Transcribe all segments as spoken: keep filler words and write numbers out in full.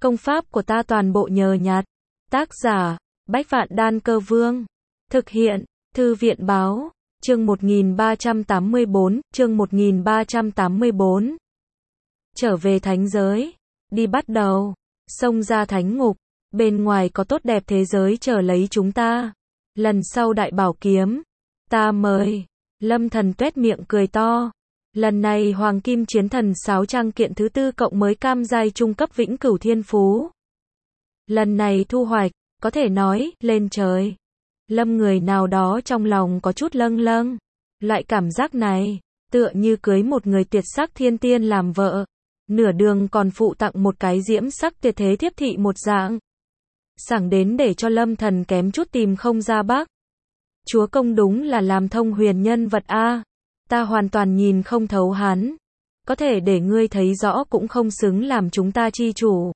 Công pháp của ta toàn bộ nhờ nhặt. Tác giả, Bách Vạn Đan Cơ Vương. Thực hiện, Thư viện Báo. Chương một nghìn ba trăm tám mươi bốn, chương một nghìn ba trăm tám mươi bốn. Trở về thánh giới. Đi bắt đầu. Xông ra thánh ngục. Bên ngoài có tốt đẹp thế giới chờ lấy chúng ta. Lần sau đại bảo kiếm. Ta mời. Lâm Thần tuét miệng cười to. Lần này Hoàng Kim Chiến Thần sáu trang kiện thứ tư cộng mới cam giai trung cấp vĩnh cửu thiên phú. Lần này thu hoạch, có thể nói, lên trời. Lâm người nào đó trong lòng có chút lâng lâng. Loại cảm giác này, tựa như cưới một người tuyệt sắc thiên tiên làm vợ. Nửa đường còn phụ tặng một cái diễm sắc tuyệt thế thiếp thị một dạng. Sảng đến để cho Lâm Thần kém chút tìm không ra bắc. Chúa công đúng là làm thông huyền nhân vật a. Ta hoàn toàn nhìn không thấu hắn. Có thể để ngươi thấy rõ cũng không xứng làm chúng ta chi chủ.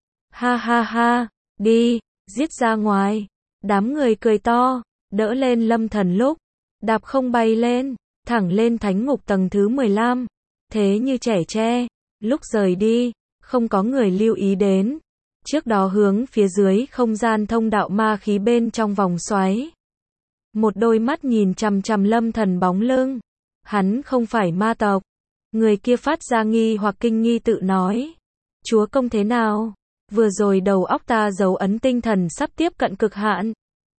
Ha ha ha, đi, giết ra ngoài. Đám người cười to, đỡ lên Lâm Thần lúc. Đạp không bay lên, thẳng lên thánh ngục tầng thứ mười lăm. Thế như trẻ tre, lúc rời đi, không có người lưu ý đến. Trước đó hướng phía dưới không gian thông đạo ma khí bên trong vòng xoáy. Một đôi mắt nhìn chằm chằm Lâm Thần bóng lưng. Hắn không phải ma tộc. Người kia phát ra nghi hoặc kinh nghi tự nói. Chúa công thế nào? Vừa rồi đầu óc ta dấu ấn tinh thần sắp tiếp cận cực hạn.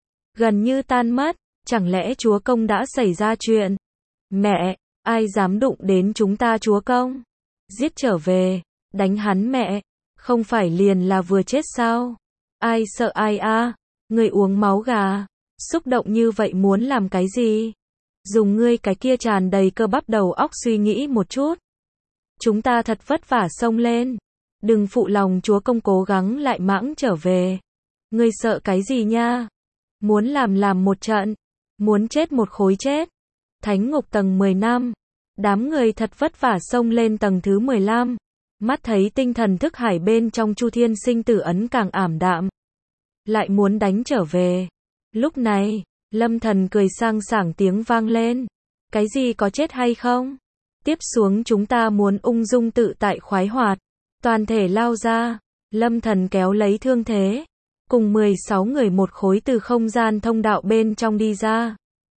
Gần như tan mất. Chẳng lẽ chúa công đã xảy ra chuyện? Mẹ, ai dám đụng đến chúng ta chúa công? Giết trở về, đánh hắn mẹ. Không phải liền là vừa chết sao? Ai sợ ai a? Người uống máu gà. Xúc động như vậy muốn làm cái gì? Dùng ngươi cái kia tràn đầy cơ bắp đầu óc suy nghĩ một chút. Chúng ta thật vất vả xông lên. Đừng phụ lòng chúa công cố gắng lại mãng trở về. Ngươi sợ cái gì nha? Muốn làm làm một trận. Muốn chết một khối chết. Thánh ngục tầng mười năm. Đám người thật vất vả xông lên tầng thứ mười lăm. Mắt thấy tinh thần thức hải bên trong Chu Thiên sinh tử ấn càng ảm đạm. Lại muốn đánh trở về. Lúc này, Lâm Thần cười sang sảng tiếng vang lên. Cái gì có chết hay không? Tiếp xuống chúng ta muốn ung dung tự tại khoái hoạt. Toàn thể lao ra. Lâm Thần kéo lấy thương thế. Cùng mười sáu người một khối từ không gian thông đạo bên trong đi ra.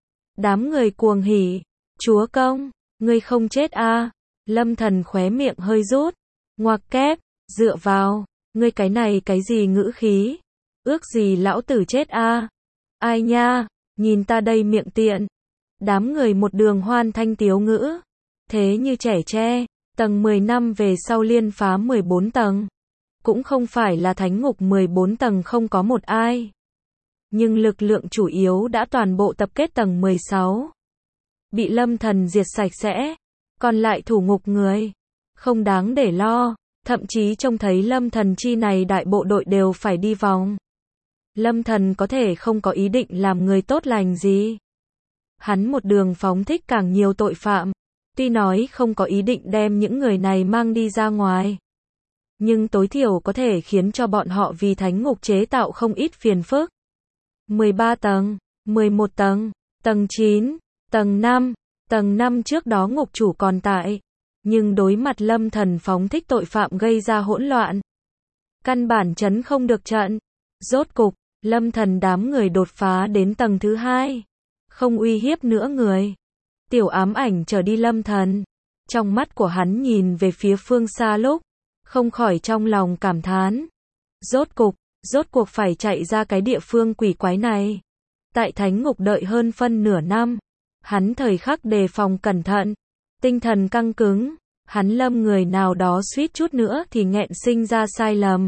Đám người cuồng hỉ. Chúa công, ngươi không chết a? Lâm Thần khóe miệng hơi rút. Ngoặc kép, dựa vào. Ngươi cái này cái gì ngữ khí? Ước gì lão tử chết a? Ai nha? Nhìn ta đây miệng tiện. Đám người một đường hoan thanh tiếu ngữ. Thế như trẻ tre, tầng mười năm về sau liên phá mười bốn tầng. Cũng không phải là thánh ngục mười bốn tầng không có một ai. Nhưng lực lượng chủ yếu đã toàn bộ tập kết tầng mười sáu. Bị Lâm Thần diệt sạch sẽ. Còn lại thủ ngục người. Không đáng để lo. Thậm chí trông thấy Lâm Thần chi này đại bộ đội đều phải đi vòng. Lâm Thần có thể không có ý định làm người tốt lành gì. Hắn một đường phóng thích càng nhiều tội phạm. Tuy nói không có ý định đem những người này mang đi ra ngoài. Nhưng tối thiểu có thể khiến cho bọn họ vì thánh ngục chế tạo không ít phiền phức. mười ba tầng, mười một tầng, tầng chín, tầng năm. Tầng năm trước đó ngục chủ còn tại. Nhưng đối mặt Lâm Thần phóng thích tội phạm gây ra hỗn loạn. Căn bản trấn không được trận. Rốt cục, Lâm Thần đám người đột phá đến tầng thứ hai. Không uy hiếp nữa người. Tiểu ám ảnh trở đi Lâm Thần. Trong mắt của hắn nhìn về phía phương xa lúc. Không khỏi trong lòng cảm thán. Rốt cục, rốt cuộc phải chạy ra cái địa phương quỷ quái này. Tại thánh ngục đợi hơn phân nửa năm. Hắn thời khắc đề phòng cẩn thận. Tinh thần căng cứng. Hắn Lâm người nào đó suýt chút nữa thì nghẹn sinh ra sai lầm.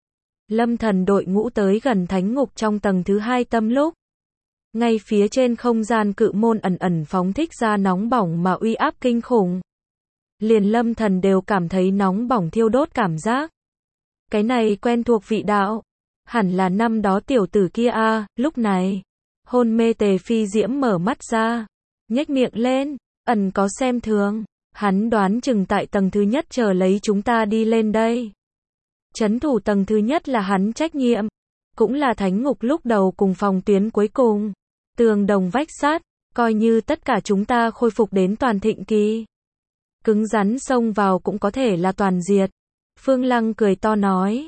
Lâm Thần đội ngũ tới gần thánh ngục trong tầng thứ hai tâm lúc. Ngay phía trên không gian cự môn ẩn ẩn phóng thích ra nóng bỏng mà uy áp kinh khủng. Liền Lâm Thần đều cảm thấy nóng bỏng thiêu đốt cảm giác. Cái này quen thuộc vị đạo. Hẳn là năm đó tiểu tử kia a. Lúc này, hôn mê Tề Phi Diễm mở mắt ra. Nhếch miệng lên, ẩn có xem thường. Hắn đoán chừng tại tầng thứ nhất chờ lấy chúng ta đi lên đây. Trấn thủ tầng thứ nhất là hắn trách nhiệm. Cũng là thánh ngục lúc đầu cùng phòng tuyến cuối cùng. Tường đồng vách sắt, coi như tất cả chúng ta khôi phục đến toàn thịnh kỳ. Cứng rắn xông vào cũng có thể là toàn diệt. Phương Lăng cười to nói.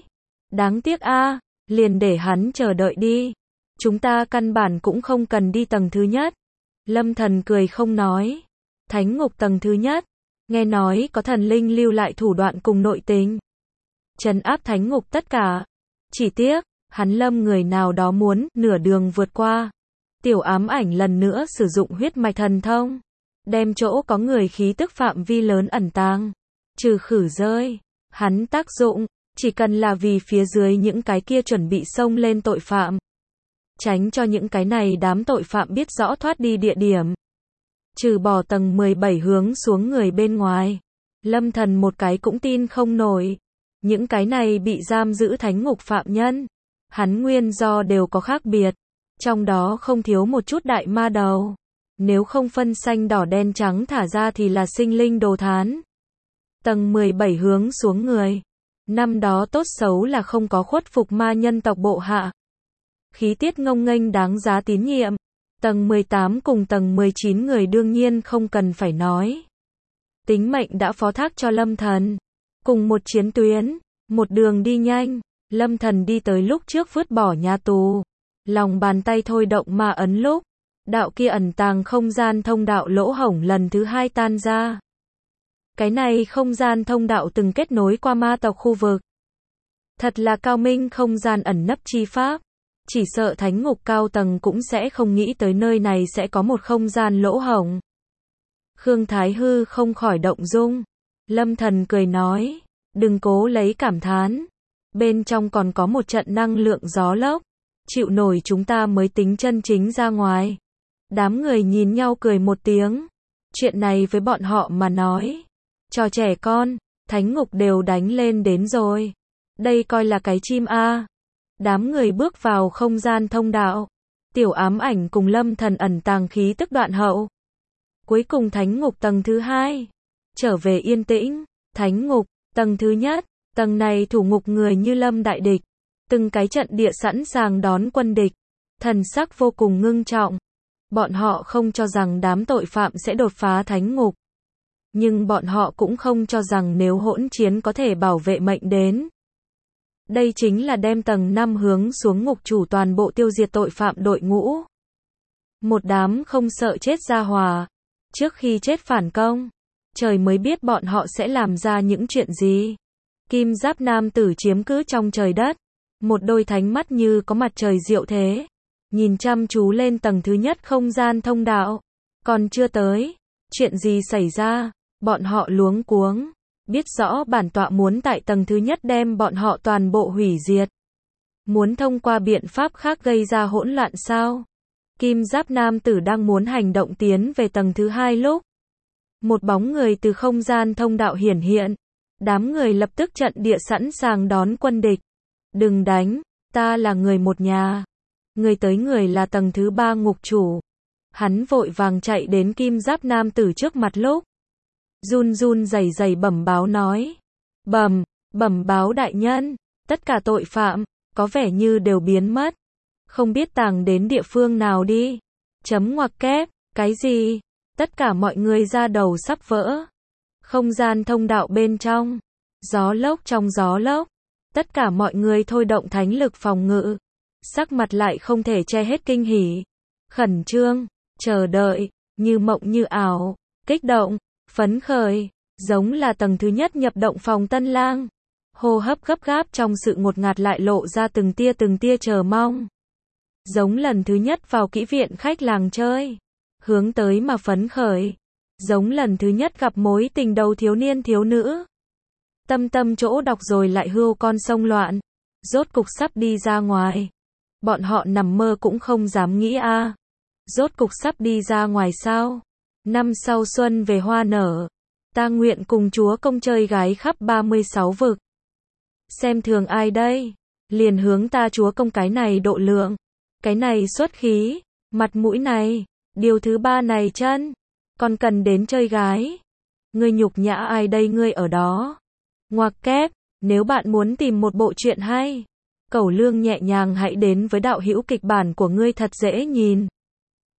Đáng tiếc a, liền để hắn chờ đợi đi. Chúng ta căn bản cũng không cần đi tầng thứ nhất. Lâm Thần cười không nói. Thánh ngục tầng thứ nhất, nghe nói có thần linh lưu lại thủ đoạn cùng nội tình. Trấn áp thánh ngục tất cả. Chỉ tiếc, hắn Lâm người nào đó muốn nửa đường vượt qua. Tiểu ám ảnh lần nữa sử dụng huyết mạch thần thông. Đem chỗ có người khí tức phạm vi lớn ẩn tàng. Trừ khử rơi. Hắn tác dụng, chỉ cần là vì phía dưới những cái kia chuẩn bị xông lên tội phạm. Tránh cho những cái này đám tội phạm biết rõ thoát đi địa điểm. Trừ bỏ tầng mười bảy hướng xuống người bên ngoài. Lâm Thần một cái cũng tin không nổi. Những cái này bị giam giữ thánh ngục phạm nhân. Hắn nguyên do đều có khác biệt. Trong đó không thiếu một chút đại ma đầu. Nếu không phân xanh đỏ đen trắng thả ra thì là sinh linh đồ thán. Tầng mười bảy hướng xuống người. Năm đó tốt xấu là không có khuất phục ma nhân tộc bộ hạ. Khí tiết ngông nghênh đáng giá tín nhiệm. Tầng mười tám cùng tầng mười chín người đương nhiên không cần phải nói. Tính mệnh đã phó thác cho Lâm Thần. Cùng một chiến tuyến, một đường đi nhanh, Lâm Thần đi tới lúc trước vứt bỏ nhà tù. Lòng bàn tay thôi động ma ấn lúc. Đạo kia ẩn tàng không gian thông đạo lỗ hổng lần thứ hai tan ra. Cái này không gian thông đạo từng kết nối qua ma tộc khu vực. Thật là cao minh không gian ẩn nấp chi pháp. Chỉ sợ thánh ngục cao tầng cũng sẽ không nghĩ tới nơi này sẽ có một không gian lỗ hổng. Khương Thái Hư không khỏi động dung. Lâm Thần cười nói, đừng cố lấy cảm thán. Bên trong còn có một trận năng lượng gió lốc. Chịu nổi chúng ta mới tính chân chính ra ngoài. Đám người nhìn nhau cười một tiếng. Chuyện này với bọn họ mà nói. Trò trẻ con, thánh ngục đều đánh lên đến rồi. Đây coi là cái chim a. Đám người bước vào không gian thông đạo. Tiểu ám ảnh cùng Lâm Thần ẩn tàng khí tức đoạn hậu. Cuối cùng thánh ngục tầng thứ hai. Trở về yên tĩnh. Thánh ngục, tầng thứ nhất. Tầng này thủ ngục người như lâm đại địch. Từng cái trận địa sẵn sàng đón quân địch. Thần sắc vô cùng ngưng trọng. Bọn họ không cho rằng đám tội phạm sẽ đột phá thánh ngục. Nhưng bọn họ cũng không cho rằng nếu hỗn chiến có thể bảo vệ mệnh đến. Đây chính là đem tầng năm hướng xuống ngục chủ toàn bộ tiêu diệt tội phạm đội ngũ. Một đám không sợ chết ra hòa. Trước khi chết phản công. Trời mới biết bọn họ sẽ làm ra những chuyện gì. Kim giáp nam tử chiếm cứ trong trời đất. Một đôi thánh mắt như có mặt trời diệu thế. Nhìn chăm chú lên tầng thứ nhất không gian thông đạo. Còn chưa tới. Chuyện gì xảy ra? Bọn họ luống cuống. Biết rõ bản tọa muốn tại tầng thứ nhất đem bọn họ toàn bộ hủy diệt. Muốn thông qua biện pháp khác gây ra hỗn loạn sao? Kim giáp nam tử đang muốn hành động tiến về tầng thứ hai lúc. Một bóng người từ không gian thông đạo hiển hiện. Đám người lập tức trận địa sẵn sàng đón quân địch. Đừng đánh, ta là người một nhà. Người tới người là tầng thứ ba ngục chủ. Hắn vội vàng chạy đến kim giáp nam tử trước mặt lúc. Run run rẩy rẩy bẩm báo nói. Bẩm, bẩm báo đại nhân, tất cả tội phạm, có vẻ như đều biến mất. Không biết tàng đến địa phương nào đi. Chấm ngoặc kép, cái gì? Tất cả mọi người ra đầu sắp vỡ. Không gian thông đạo bên trong. Gió lốc trong gió lốc. Tất cả mọi người thôi động thánh lực phòng ngự. Sắc mặt lại không thể che hết kinh hỉ. Khẩn trương, chờ đợi, như mộng như ảo, kích động, phấn khởi, giống là tầng thứ nhất nhập động phòng tân lang. Hô hấp gấp gáp trong sự ngột ngạt lại lộ ra từng tia từng tia chờ mong. Giống lần thứ nhất vào kỹ viện khách làng chơi. Hướng tới mà phấn khởi. Giống lần thứ nhất gặp mối tình đầu thiếu niên thiếu nữ. Tâm tâm chỗ đọc rồi lại hươu con sông loạn. Rốt cục sắp đi ra ngoài. Bọn họ nằm mơ cũng không dám nghĩ a. À. Rốt cục sắp đi ra ngoài sao? Năm sau xuân về hoa nở. Ta nguyện cùng chúa công chơi gái khắp ba mươi sáu vực. Xem thường ai đây? Liền hướng ta chúa công cái này độ lượng. Cái này xuất khí. Mặt mũi này. Điều thứ ba này chân. Còn cần đến chơi gái. Ngươi nhục nhã ai đây ngươi ở đó? Ngoặc kép, nếu bạn muốn tìm một bộ truyện hay, Cẩu Lương nhẹ nhàng hãy đến với đạo hữu kịch bản của ngươi thật dễ nhìn.